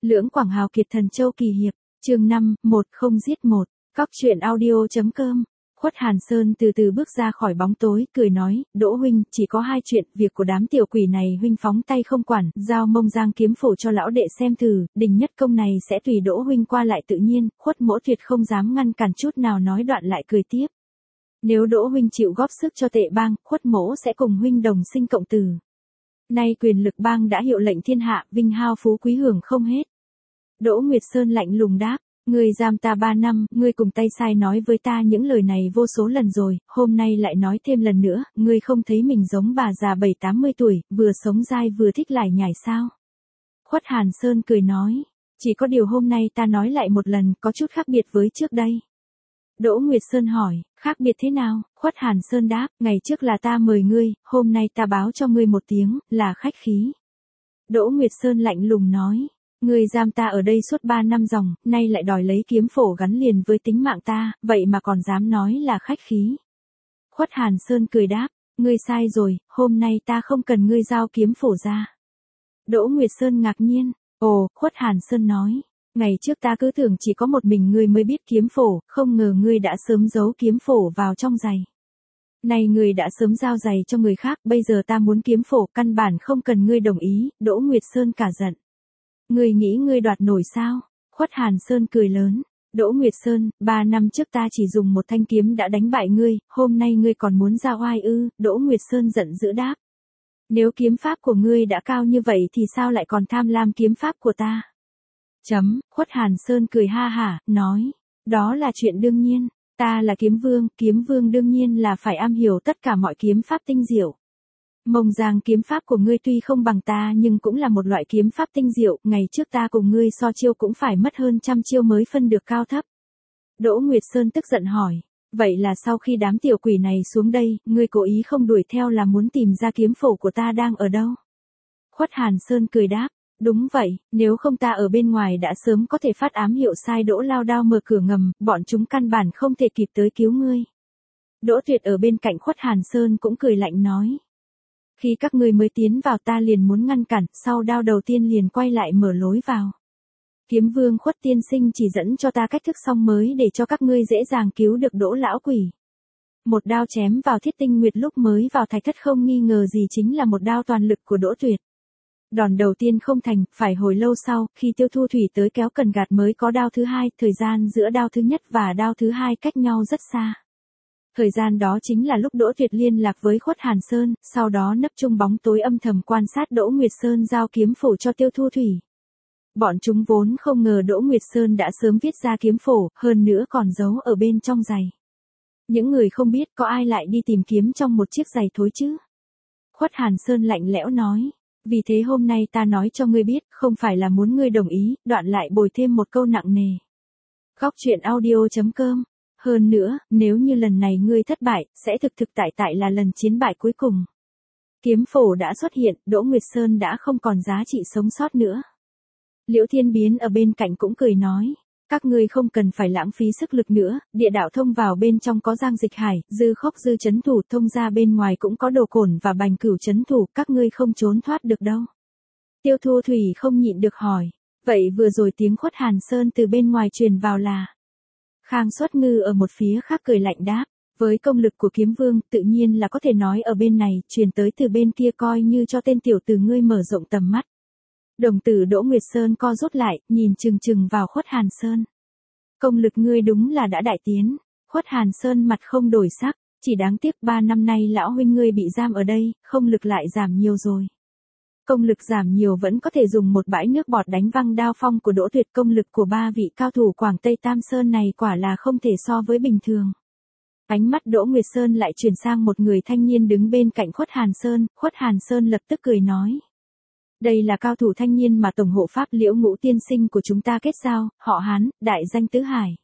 Lưỡng Quảng hào kiệt thần châu kỳ hiệp, chương 5, một không giết một, cóc truyện audio.com. Khuất Hàn Sơn từ từ bước ra khỏi bóng tối, cười nói, Đỗ huynh, chỉ có hai chuyện, việc của đám tiểu quỷ này huynh phóng tay không quản, giao Mông Giang kiếm phổ cho lão đệ xem thử, đình nhất công này sẽ tùy Đỗ huynh qua lại tự nhiên. Khuất Mỗ tuyệt không dám ngăn cản chút nào, nói đoạn lại cười tiếp. Nếu Đỗ huynh chịu góp sức cho Tệ bang, Khuất Mỗ sẽ cùng huynh đồng sinh cộng tử. Nay quyền lực bang đã hiệu lệnh thiên hạ, vinh hao phú quý hưởng không hết. Đỗ Nguyệt Sơn lạnh lùng đáp, ngươi giam ta 3 năm, ngươi cùng tay sai nói với ta những lời này vô số lần rồi, hôm nay lại nói thêm lần nữa, ngươi không thấy mình giống bà già 70-80 tuổi, vừa sống dai vừa thích lải nhải sao? Khuất Hàn Sơn cười nói, chỉ có điều hôm nay ta nói lại một lần, có chút khác biệt với trước đây. Đỗ Nguyệt Sơn hỏi, khác biệt thế nào? Khuất Hàn Sơn đáp, ngày trước là ta mời ngươi, hôm nay ta báo cho ngươi một tiếng, là khách khí. Đỗ Nguyệt Sơn lạnh lùng nói, ngươi giam ta ở đây suốt 3 năm ròng, nay lại đòi lấy kiếm phổ gắn liền với tính mạng ta, vậy mà còn dám nói là khách khí. Khuất Hàn Sơn cười đáp, ngươi sai rồi, hôm nay ta không cần ngươi giao kiếm phổ ra. Đỗ Nguyệt Sơn ngạc nhiên, ồ, Khuất Hàn Sơn nói, ngày trước ta cứ tưởng chỉ có một mình ngươi mới biết kiếm phổ, không ngờ ngươi đã sớm giấu kiếm phổ vào trong giày. Này ngươi đã sớm giao giày cho người khác, bây giờ ta muốn kiếm phổ, căn bản không cần ngươi đồng ý. Đỗ Nguyệt Sơn cả giận. Ngươi nghĩ ngươi đoạt nổi sao? Khuất Hàn Sơn cười lớn. Đỗ Nguyệt Sơn, 3 năm trước ta chỉ dùng một thanh kiếm đã đánh bại ngươi, hôm nay ngươi còn muốn ra oai ư? Đỗ Nguyệt Sơn giận dữ đáp. Nếu kiếm pháp của ngươi đã cao như vậy thì sao lại còn tham lam kiếm pháp của ta? Khuất Hàn Sơn cười ha hả, nói, đó là chuyện đương nhiên, ta là kiếm vương đương nhiên là phải am hiểu tất cả mọi kiếm pháp tinh diệu. Mông Giang kiếm pháp của ngươi tuy không bằng ta nhưng cũng là một loại kiếm pháp tinh diệu, ngày trước ta cùng ngươi so chiêu cũng phải mất hơn 100 chiêu mới phân được cao thấp. Đỗ Nguyệt Sơn tức giận hỏi, vậy là sau khi đám tiểu quỷ này xuống đây, ngươi cố ý không đuổi theo là muốn tìm ra kiếm phổ của ta đang ở đâu? Khuất Hàn Sơn cười đáp, đúng vậy, nếu không ta ở bên ngoài đã sớm có thể phát ám hiệu sai Đỗ Lao Đao mở cửa ngầm, bọn chúng căn bản không thể kịp tới cứu ngươi. Đỗ Tuyệt ở bên cạnh Khuất Hàn Sơn cũng cười lạnh nói. Khi các ngươi mới tiến vào ta liền muốn ngăn cản, sau đao đầu tiên liền quay lại mở lối vào. Kiếm vương Khuất tiên sinh chỉ dẫn cho ta cách thức xong mới để cho các ngươi dễ dàng cứu được Đỗ lão quỷ. Một đao chém vào Thiết Tinh Nguyệt lúc mới vào thạch thất không nghi ngờ gì chính là một đao toàn lực của Đỗ Tuyệt. Đòn đầu tiên không thành, phải hồi lâu sau, khi Tiêu Thu Thủy tới kéo cần gạt mới có đao thứ hai, thời gian giữa đao thứ nhất và đao thứ hai cách nhau rất xa. Thời gian đó chính là lúc Đỗ Tuyệt liên lạc với Khuất Hàn Sơn, sau đó nấp trong bóng tối âm thầm quan sát Đỗ Nguyệt Sơn giao kiếm phổ cho Tiêu Thu Thủy. Bọn chúng vốn không ngờ Đỗ Nguyệt Sơn đã sớm viết ra kiếm phổ, hơn nữa còn giấu ở bên trong giày. Những người không biết có ai lại đi tìm kiếm trong một chiếc giày thối chứ? Khuất Hàn Sơn lạnh lẽo nói. Vì thế hôm nay ta nói cho ngươi biết, không phải là muốn ngươi đồng ý, đoạn lại bồi thêm một câu nặng nề. Cóc truyện audio.com. Hơn nữa, nếu như lần này ngươi thất bại, sẽ thực tại là lần chiến bại cuối cùng. Kiếm phổ đã xuất hiện, Đỗ Nguyệt Sơn đã không còn giá trị sống sót nữa. Liễu Thiên Biến ở bên cạnh cũng cười nói. Các ngươi không cần phải lãng phí sức lực nữa, địa đạo thông vào bên trong có Giang Dịch Hải, Dư Khốc Dư trấn thủ, thông ra bên ngoài cũng có Đồ Cổn và Bành Cửu trấn thủ, các ngươi không trốn thoát được đâu. Tiêu Thu Thủy không nhịn được hỏi, vậy vừa rồi tiếng Khuất Hàn Sơn từ bên ngoài truyền vào là? Khang Xuất Ngư ở một phía khác cười lạnh đáp, với công lực của kiếm vương, tự nhiên là có thể nói ở bên này, truyền tới từ bên kia coi như cho tên tiểu tử ngươi mở rộng tầm mắt. Đồng tử Đỗ Nguyệt Sơn co rút lại, nhìn chừng vào Khuất Hàn Sơn. Công lực ngươi đúng là đã đại tiến. Khuất Hàn Sơn mặt không đổi sắc, chỉ đáng tiếc 3 năm nay lão huynh ngươi bị giam ở đây, không lực lại giảm nhiều rồi. Công lực giảm nhiều vẫn có thể dùng một bãi nước bọt đánh văng đao phong của Đỗ Tuyệt, công lực của 3 vị cao thủ Quảng Tây Tam Sơn này quả là không thể so với bình thường. Ánh mắt Đỗ Nguyệt Sơn lại chuyển sang một người thanh niên đứng bên cạnh Khuất Hàn Sơn lập tức cười nói. Đây là cao thủ thanh niên mà Tổng hộ Pháp Liễu Ngũ tiên sinh của chúng ta kết giao, họ Hán, đại danh Tứ Hải.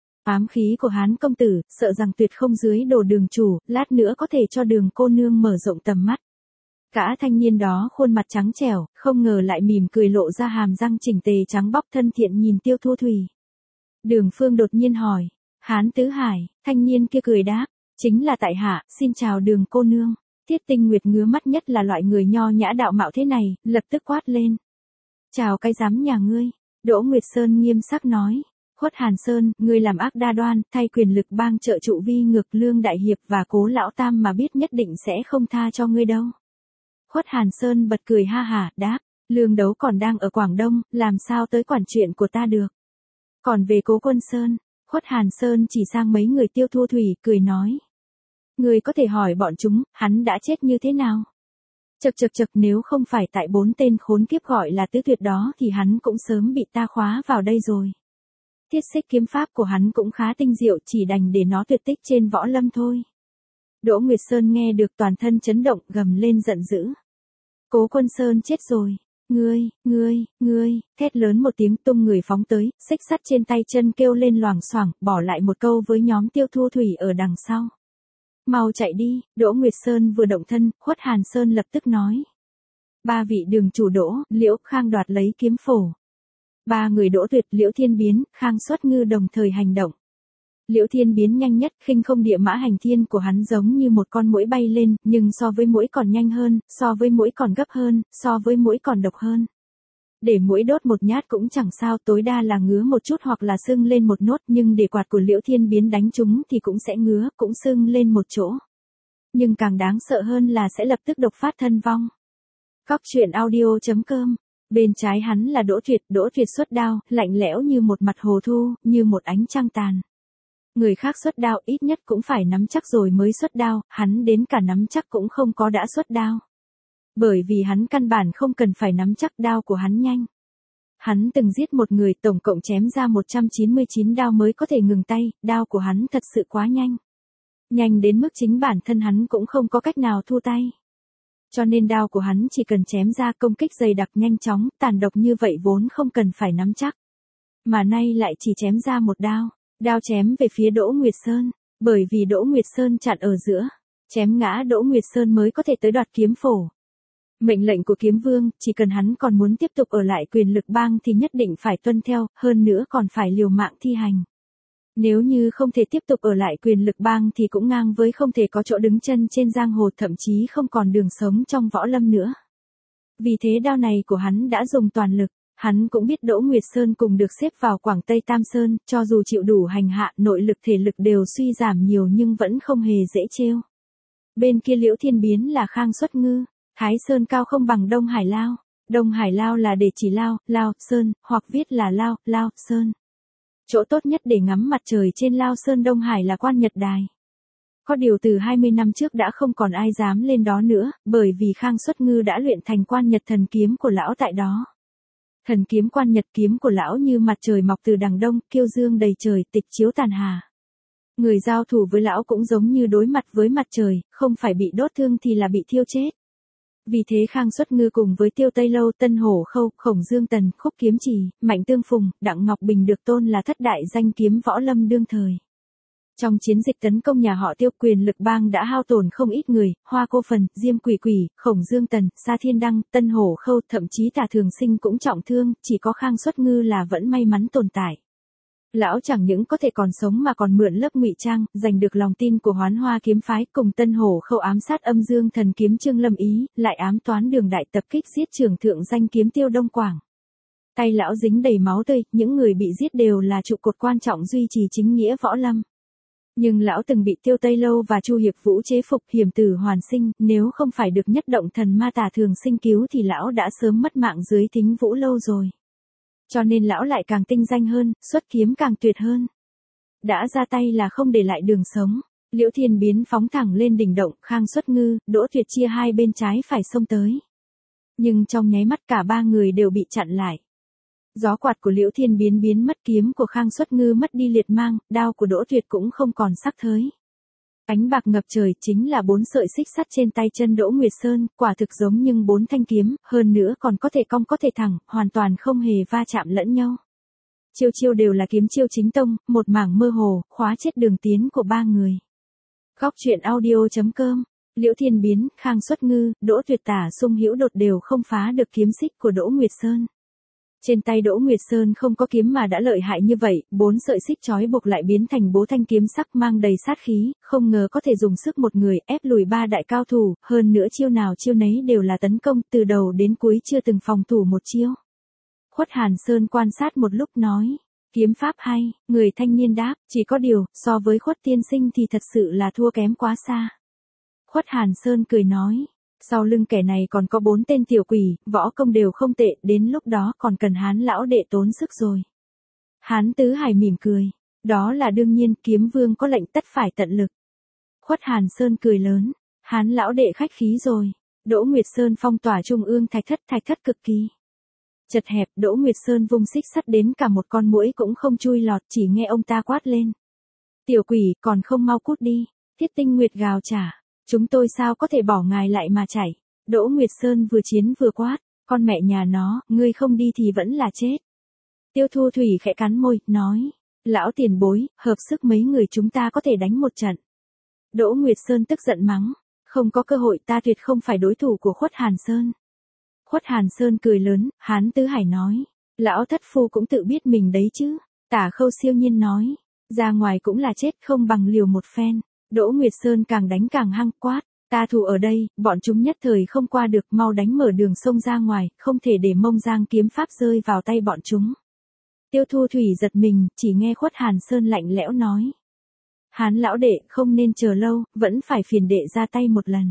Ám khí của Hán công tử, sợ rằng tuyệt không dưới đồ Đường chủ, lát nữa có thể cho Đường cô nương mở rộng tầm mắt. Cả thanh niên đó khuôn mặt trắng trẻo, không ngờ lại mỉm cười lộ ra hàm răng chỉnh tề trắng bóc thân thiện nhìn Tiêu Thu Thủy. Đường Phương đột nhiên hỏi, Hán Tứ Hải, thanh niên kia cười đáp, chính là tại hạ, xin chào Đường cô nương. Thiết Tinh Nguyệt ngứa mắt nhất là loại người nho nhã đạo mạo thế này, lập tức quát lên. Chào cái giám nhà ngươi, Đỗ Nguyệt Sơn nghiêm sắc nói. Khuất Hàn Sơn, ngươi làm ác đa đoan, thay quyền lực bang trợ trụ vi ngược Lương Đại Hiệp và Cố Lão Tam mà biết nhất định sẽ không tha cho ngươi đâu. Khuất Hàn Sơn bật cười ha hả, đáp, Lương Đấu còn đang ở Quảng Đông, làm sao tới quản chuyện của ta được. Còn về Cố Quân Sơn, Khuất Hàn Sơn chỉ sang mấy người Tiêu Thu Thủy, cười nói. Ngươi có thể hỏi bọn chúng, hắn đã chết như thế nào? Chậc nếu không phải tại 4 tên khốn kiếp gọi là tứ tuyệt đó thì hắn cũng sớm bị ta khóa vào đây rồi. Thiết xích kiếm pháp của hắn cũng khá tinh diệu, chỉ đành để nó tuyệt tích trên võ lâm thôi. Đỗ Nguyệt Sơn nghe được toàn thân chấn động, gầm lên giận dữ. Cố Quân Sơn chết rồi. Ngươi, thét lớn một tiếng, tung người phóng tới, xích sắt trên tay chân kêu lên loảng xoảng, bỏ lại một câu với nhóm Tiêu Thu Thủy ở đằng sau. Mau chạy đi. Đỗ Nguyệt Sơn vừa động thân, Khuất Hàn Sơn lập tức nói. 3 vị đường chủ Đỗ, Liễu Khang đoạt lấy kiếm phổ. 3 người Đỗ Tuyệt, Liễu Thiên Biến, Khang Xuất Ngư đồng thời hành động. Liễu Thiên Biến nhanh nhất, khinh không địa mã hành thiên của hắn giống như một con muỗi bay lên, nhưng so với muỗi còn nhanh hơn, so với muỗi còn gấp hơn, so với muỗi còn độc hơn. Để muỗi đốt một nhát cũng chẳng sao, tối đa là ngứa một chút hoặc là sưng lên một nốt, nhưng để quạt của Liễu Thiên Biến đánh chúng thì cũng sẽ ngứa, cũng sưng lên một chỗ. Nhưng càng đáng sợ hơn là sẽ lập tức độc phát thân vong. Cóc truyện audio.com. Bên trái hắn là Đỗ Tuyệt xuất đao, lạnh lẽo như một mặt hồ thu, như một ánh trăng tàn. Người khác xuất đao ít nhất cũng phải nắm chắc rồi mới xuất đao, hắn đến cả nắm chắc cũng không có đã xuất đao. Bởi vì hắn căn bản không cần phải nắm chắc, đao của hắn nhanh. Hắn từng giết một người, tổng cộng chém ra 199 đao mới có thể ngừng tay, đao của hắn thật sự quá nhanh. Nhanh đến mức chính bản thân hắn cũng không có cách nào thu tay. Cho nên đao của hắn chỉ cần chém ra, công kích dày đặc nhanh chóng, tàn độc như vậy vốn không cần phải nắm chắc. Mà nay lại chỉ chém ra một đao. Đao chém về phía Đỗ Nguyệt Sơn, bởi vì Đỗ Nguyệt Sơn chặn ở giữa, chém ngã Đỗ Nguyệt Sơn mới có thể tới đoạt kiếm phổ. Mệnh lệnh của kiếm vương, chỉ cần hắn còn muốn tiếp tục ở lại quyền lực bang thì nhất định phải tuân theo, hơn nữa còn phải liều mạng thi hành. Nếu như không thể tiếp tục ở lại quyền lực bang thì cũng ngang với không thể có chỗ đứng chân trên giang hồ, thậm chí không còn đường sống trong võ lâm nữa. Vì thế đao này của hắn đã dùng toàn lực. Hắn cũng biết Đỗ Nguyệt Sơn cùng được xếp vào Quảng Tây Tam Sơn, cho dù chịu đủ hành hạ, nội lực thể lực đều suy giảm nhiều nhưng vẫn không hề dễ trêu. Bên kia Liễu Thiên Biến là Khang Xuất Ngư, Thái Sơn cao không bằng Đông Hải Lao. Đông Hải Lao là để chỉ Lao, Sơn, hoặc viết là Lao, Sơn. Chỗ tốt nhất để ngắm mặt trời trên Lao Sơn Đông Hải là Quan Nhật Đài. Có điều từ 20 năm trước đã không còn ai dám lên đó nữa, bởi vì Khang Xuất Ngư đã luyện thành Quan Nhật thần kiếm của lão tại đó. Thần kiếm Quan Nhật kiếm của lão như mặt trời mọc từ đằng đông, kiêu dương đầy trời, tịch chiếu tàn hà. Người giao thủ với lão cũng giống như đối mặt với mặt trời, không phải bị đốt thương thì là bị thiêu chết. Vì thế Khang Xuất Ngư cùng với Tiêu Tây Lâu, Tân Hổ Khâu, Khổng Dương Tần, Khúc Kiếm Trì, Mạnh Tương Phùng, Đặng Ngọc Bình được tôn là thất đại danh kiếm võ lâm đương thời. Trong chiến dịch tấn công nhà họ Tiêu, quyền lực bang đã hao tổn không ít người, Hoa Cô Phần, Diêm Quỷ Quỷ, Khổng Dương Tần, Sa Thiên Đăng, Tân Hổ Khâu, thậm chí Tả Thường Sinh cũng trọng thương, chỉ có Khang Xuất Ngư là vẫn may mắn tồn tại. Lão chẳng những có thể còn sống mà còn mượn lớp ngụy trang, giành được lòng tin của Hoán Hoa kiếm phái, cùng Tân Hổ Khâu ám sát Âm Dương thần kiếm Trương Lâm Ý, lại ám toán Đường Đại tập kích giết trưởng thượng danh kiếm Tiêu Đông Quảng. Tay lão dính đầy máu tươi, những người bị giết đều là trụ cột quan trọng duy trì chính nghĩa võ lâm. Nhưng lão từng bị Tiêu Tây Lâu và Chu Hiệp Vũ chế phục, hiểm tử hoàn sinh, nếu không phải được nhất động thần ma Tả Thường Sinh cứu thì lão đã sớm mất mạng dưới Thính Vũ Lâu rồi. Cho nên lão lại càng tinh danh hơn, xuất kiếm càng tuyệt hơn. Đã ra tay là không để lại đường sống. Liễu Thiên Biến phóng thẳng lên đỉnh động, Khang Xuất Ngư, Đỗ Tuyệt chia hai bên trái phải xông tới. Nhưng trong nháy mắt cả 3 người đều bị chặn lại. Gió quạt của Liễu Thiên Biến biến mất, kiếm của Khang Xuất Ngư mất đi liệt mang, đao của Đỗ Tuyệt cũng không còn sắc thới. Ánh bạc ngập trời chính là 4 sợi xích sắt trên tay chân Đỗ Nguyệt Sơn, quả thực giống như 4 thanh kiếm, hơn nữa còn có thể cong có thể thẳng, hoàn toàn không hề va chạm lẫn nhau. Chiêu chiêu đều là kiếm chiêu chính tông, một mảng mơ hồ, khóa chết đường tiến của 3 người. Góc truyện audio.com. Liễu Thiên Biến, Khang Xuất Ngư, Đỗ Tuyệt, Tả Sung Hữu Đột đều không phá được kiếm xích của Đỗ Nguyệt Sơn. Trên tay Đỗ Nguyệt Sơn không có kiếm mà đã lợi hại như vậy, 4 sợi xích trói buộc lại biến thành 4 thanh kiếm sắc mang đầy sát khí, không ngờ có thể dùng sức một người ép lùi 3 đại cao thủ, hơn nữa chiêu nào chiêu nấy đều là tấn công, từ đầu đến cuối chưa từng phòng thủ một chiêu. Khuất Hàn Sơn quan sát một lúc nói. Kiếm pháp hay, người thanh niên đáp, chỉ có điều, so với Khuất tiên sinh thì thật sự là thua kém quá xa. Khuất Hàn Sơn cười nói. Sau lưng kẻ này còn có 4 tên tiểu quỷ, võ công đều không tệ, đến lúc đó còn cần Hán lão đệ tốn sức rồi. Hán Tứ Hải mỉm cười. Đó là đương nhiên, kiếm vương có lệnh tất phải tận lực. Khuất Hàn Sơn cười lớn. Hán lão đệ khách khí rồi. Đỗ Nguyệt Sơn phong tỏa trung ương thạch thất cực kỳ chật hẹp, Đỗ Nguyệt Sơn vung xích sắt đến cả một con muỗi cũng không chui lọt, chỉ nghe ông ta quát lên. Tiểu quỷ, còn không mau cút đi. Thiết Tinh Nguyệt gào trả. Chúng tôi sao có thể bỏ ngài lại mà chạy. Đỗ Nguyệt Sơn vừa chiến vừa quát. Con mẹ nhà nó, ngươi không đi thì vẫn là chết. Tiêu Thu Thủy khẽ cắn môi, nói. Lão tiền bối, hợp sức mấy người chúng ta có thể đánh một trận. Đỗ Nguyệt Sơn tức giận mắng. Không có cơ hội, ta tuyệt không phải đối thủ của Khuất Hàn Sơn. Khuất Hàn Sơn cười lớn, Hán Tứ Hải nói. Lão thất phu cũng tự biết mình đấy chứ. Tả Khâu siêu nhiên nói. Ra ngoài cũng là chết, không bằng liều một phen. Đỗ Nguyệt Sơn càng đánh càng hăng, quát. Ta thủ ở đây, bọn chúng nhất thời không qua được, mau đánh mở đường sông ra ngoài, không thể để Mông Giang kiếm pháp rơi vào tay bọn chúng. Tiêu Thu Thủy giật mình, chỉ nghe Khuất Hàn Sơn lạnh lẽo nói. Hán lão đệ, không nên chờ lâu, vẫn phải phiền đệ ra tay một lần.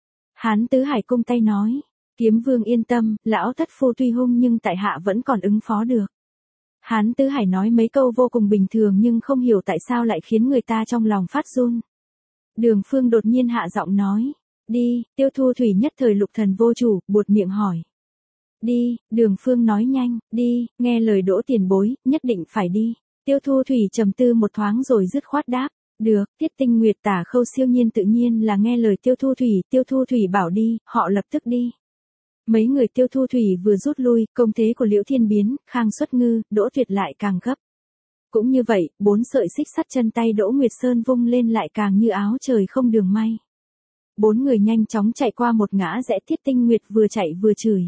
Hán Tứ Hải cung tay nói. Kiếm vương yên tâm, lão thất phu tuy hung nhưng tại hạ vẫn còn ứng phó được. Hán Tứ Hải nói mấy câu vô cùng bình thường nhưng không hiểu tại sao lại khiến người ta trong lòng phát run. Đường Phương đột nhiên hạ giọng nói. Đi, Tiêu Thu Thủy nhất thời lục thần vô chủ, buột miệng hỏi. Đi, Đường Phương nói nhanh, đi, nghe lời Đỗ tiền bối, nhất định phải đi. Tiêu Thu Thủy trầm tư một thoáng rồi dứt khoát đáp. Được, Tiết Tinh Nguyệt Tả Khâu siêu nhiên tự nhiên là nghe lời Tiêu Thu Thủy bảo đi, họ lập tức đi. Mấy người Tiêu Thu Thủy vừa rút lui, công thế của Liễu Thiên biến, Khang Xuất Ngư, Đỗ Tuyệt lại càng gấp. Cũng như vậy, 4 sợi xích sắt chân tay Đỗ Nguyệt Sơn vung lên lại càng như áo trời không đường may. 4 người nhanh chóng chạy qua một ngã rẽ, Tiết Tinh Nguyệt vừa chạy vừa chửi.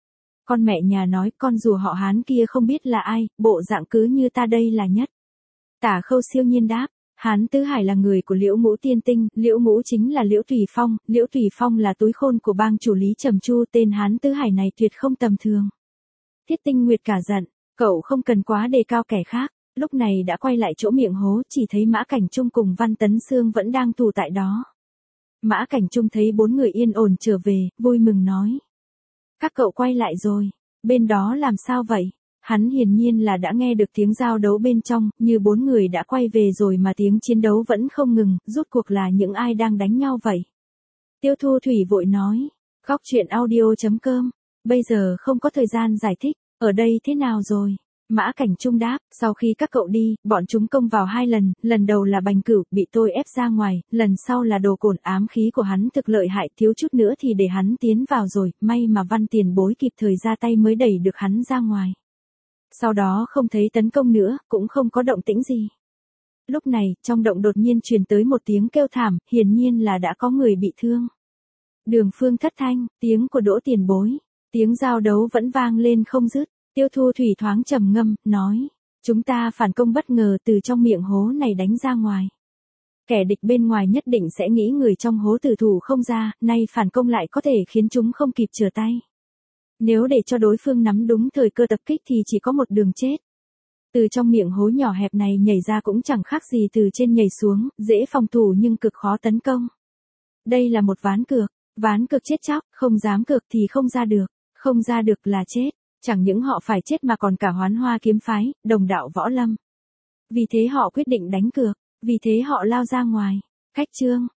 Con mẹ nhà nói, con rùa họ Hán kia không biết là ai, bộ dạng cứ như ta đây là nhất. Tả Khâu siêu nhiên đáp. Hán Tứ Hải là người của Liễu Ngũ tiên tinh, Liễu Ngũ chính là Liễu Tùy Phong là túi khôn của bang chủ Lý Trầm Chu, tên Hán Tứ Hải này tuyệt không tầm thường. Tiết Tinh Nguyệt cả giận, cậu không cần quá đề cao kẻ khác, lúc này đã quay lại chỗ miệng hố, chỉ thấy Mã Cảnh Trung cùng Văn Tấn Sương vẫn đang tù tại đó. Mã Cảnh Trung thấy 4 người yên ổn trở về, vui mừng nói. Các cậu quay lại rồi, bên đó làm sao vậy? Hắn hiển nhiên là đã nghe được tiếng giao đấu bên trong, như 4 người đã quay về rồi mà tiếng chiến đấu vẫn không ngừng, rốt cuộc là những ai đang đánh nhau vậy? Tiêu Thu Thủy vội nói, Góc truyện audio.com, bây giờ không có thời gian giải thích, ở đây thế nào rồi? Mã Cảnh Trung đáp, sau khi các cậu đi, bọn chúng công vào 2 lần, lần đầu là Bành Cửu, bị tôi ép ra ngoài, lần sau là Đồ Cổn, ám khí của hắn thực lợi hại, thiếu chút nữa thì để hắn tiến vào rồi, may mà Văn tiền bối kịp thời ra tay mới đẩy được hắn ra ngoài. Sau đó không thấy tấn công nữa, cũng không có động tĩnh gì. Lúc này, trong động đột nhiên truyền tới một tiếng kêu thảm, hiển nhiên là đã có người bị thương. Đường Phương thất thanh, tiếng của Đỗ tiền bối, tiếng giao đấu vẫn vang lên không dứt. Tiêu Thu Thủy thoáng trầm ngâm, nói, chúng ta phản công bất ngờ từ trong miệng hố này đánh ra ngoài. Kẻ địch bên ngoài nhất định sẽ nghĩ người trong hố tử thủ không ra, nay phản công lại có thể khiến chúng không kịp trở tay. Nếu để cho đối phương nắm đúng thời cơ tập kích thì chỉ có một đường chết. Từ trong miệng hố nhỏ hẹp này nhảy ra cũng chẳng khác gì từ trên nhảy xuống, dễ phòng thủ nhưng cực khó tấn công. Đây là một ván cược chết chóc, không dám cược thì không ra được, không ra được là chết. Chẳng những họ phải chết mà còn cả Hoán Hoa kiếm phái, đồng đạo võ lâm. Vì thế họ quyết định đánh cược, vì thế họ lao ra ngoài. Cách chương